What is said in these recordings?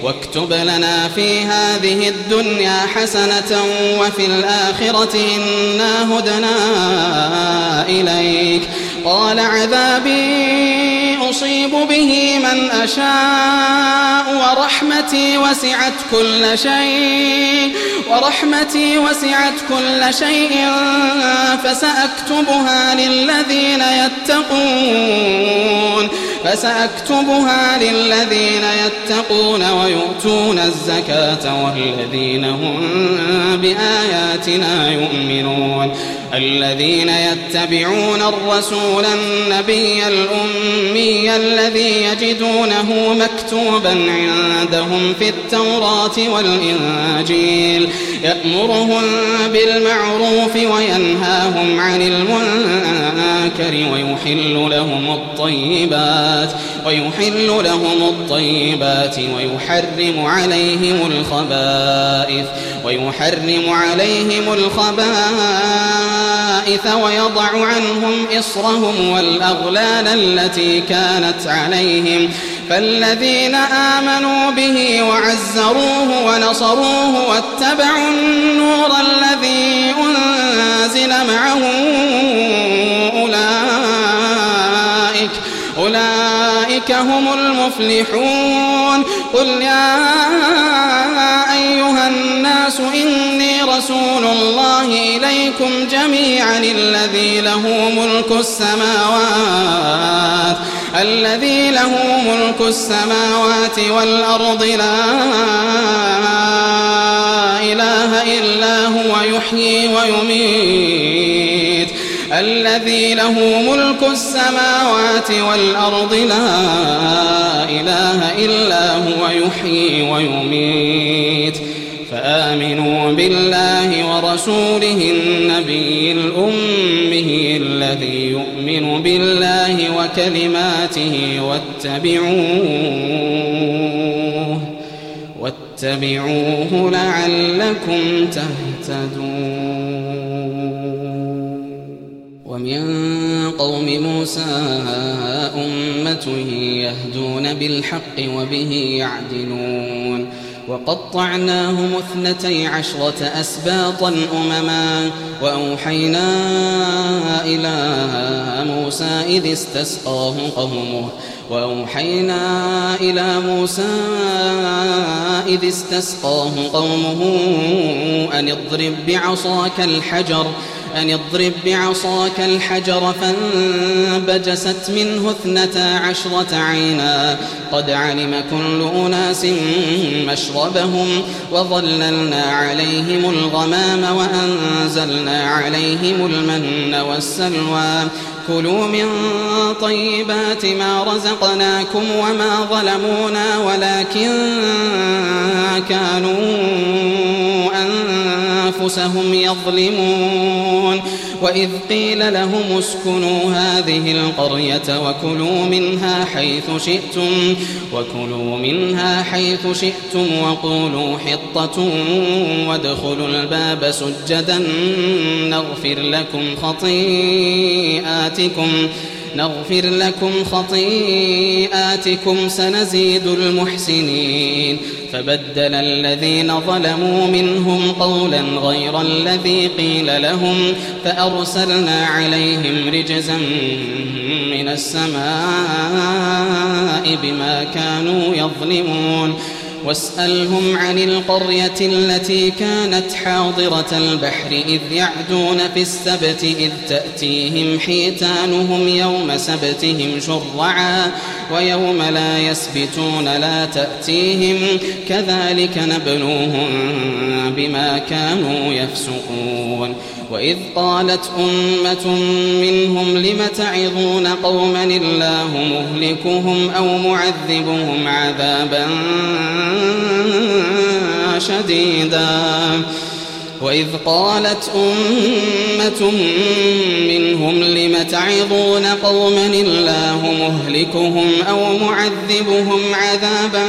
واكتب لنا في هذه الدنيا حسنة وفي الآخرة إنا هدنا إليك. قال عذابي أصيب به من أشاء ورحمتي وسعت كل شيء فسأكتبها للذين يتقون ويؤتون الزكاة والذين هم بآياتنا يؤمنون. الذين يتبعون الرسول النبي الأمي الذي يجدونه مكتوبا عندهم في التوراة والإنجيل يأمرهم بالمعروف وينهاهم عن المنكر ويحل لهم الطيبات ويحرم عليهم الخبائث ويضع عنهم إصرهم والأغلال التي كانت عليهم. فالذين آمنوا به وعزروه ونصروه واتبعوا النور الذي أنزل معه أولئك هم المفلحون. قل يا أيها الناس إني رسول الله إليكم جميعا الذي له ملك السماوات والأرض لا إله إلا هو يحيي ويميت. الذي له ملك السماوات والأرض لا إله إلا هو يحيي ويميت. فآمنوا بالله ورسوله النبي الأمي الذي يؤمن بالله وكلماته واتبعوه لعلكم تهتدون. ومن قوم موسى أمة يهدون بالحق وبه يعدلون. وقطعناهم 12 أسباطا أمما وأوحينا إلى موسى إذ استسقاه قومه أن اضرب بعصاك الحجر فانبجست منه 12 عينا قد علم كل أناس مشربهم وظللنا عليهم الغمام وأنزلنا عليهم المن والسلوى كلوا من طيبات ما رزقناكم وما ظلمونا ولكن كانوا أنفسهم يظلمون. وإذ قيل لهم اسكنوا هذه القرية وكلوا منها حيث شئتم وقولوا حطة وادخلوا الباب سجدا نغفر لكم خطيئاتكم سنزيد المحسنين. فبدل الذين ظلموا منهم قولا غير الذي قيل لهم فأرسلنا عليهم رجزا من السماء بما كانوا يظلمون. واسألهم عن القرية التي كانت حاضرة البحر إذ يعدون في السبت إذ تأتيهم حيتانهم يوم سبتهم شرعا ويوم لا يسبتون لا تأتيهم كذلك نبلوهم بما كانوا يفسقون. وإذ قالت أمة منهم لم تعظون قوما الله مهلكهم أو معذبهم عذابا شديدا. وإذ قالت أمة منهم لم تعظون قوما الله مهلكهم أو معذبهم عذابا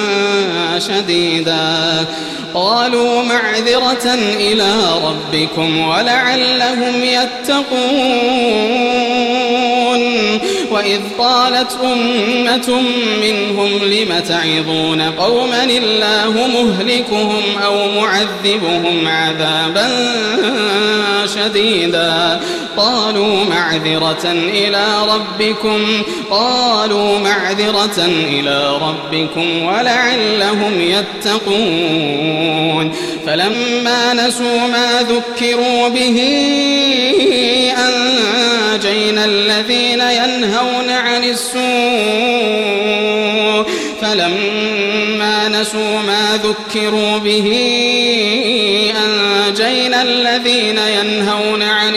شديدا قالوا معذرة إلى ربكم ولعلهم يتقون. وإذ قالت أمة منهم لم تعظون قوما الله مهلكهم أو معذبهم عذابا شديدا قالوا معذرة إلى ربكم ولعلهم يتقون فلما نسوا ما ذكروا به أنجينا الذين ينهون عن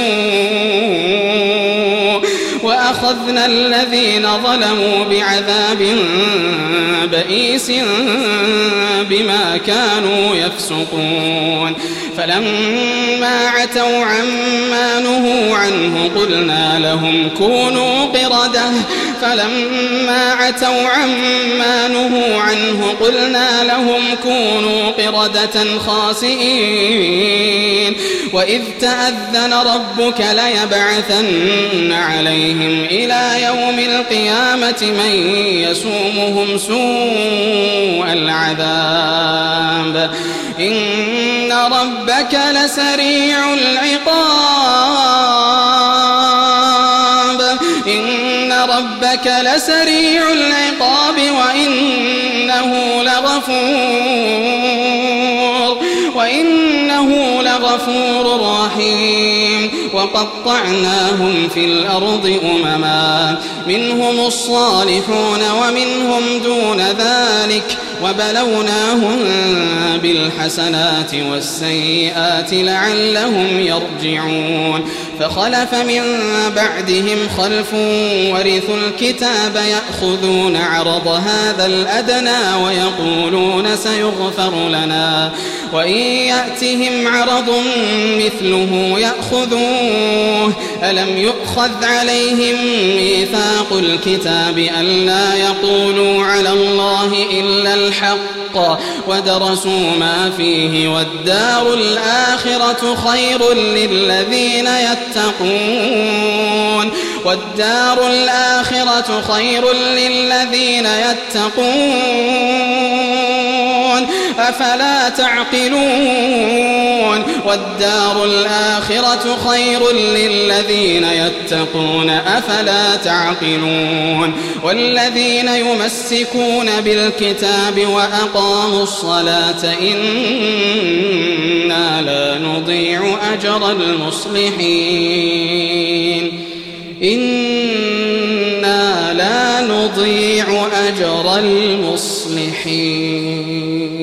السوء وأخذنا الذين ظلموا بعذاب بئيس بما كانوا يفسقون فلما عتوا عما نهوا عنه قلنا لهم كونوا قردة خاسئين وإذ تأذن ربك ليبعثن عليهم إلى يوم القيامة من يسومهم سوء العذاب إن ربك لسريع العقاب وإنه لغفور رحيم وقطعناهم في الأرض أمما منهم الصالحون ومنهم دون ذلك وبلوناهم بالحسنات والسيئات لعلهم يرجعون فخلف من بعدهم خلف ورثوا الكتاب يأخذون عرض هذا الأدنى ويقولون سيغفر لنا وإن يأتهم عرض مثله يأخذوه ألم يؤخذ عليهم ميثاق الكتاب ألا يقولوا على الله إلا الحق ودرسوا ما فيه والدار الآخرة خير للذين يتقون أفلا تعقلون والدار الآخرة خير للذين يتقون أفلا تعقلون والذين يمسكون بالكتاب وأقاموا الصلاة إنا لا نضيع أجر المصلحين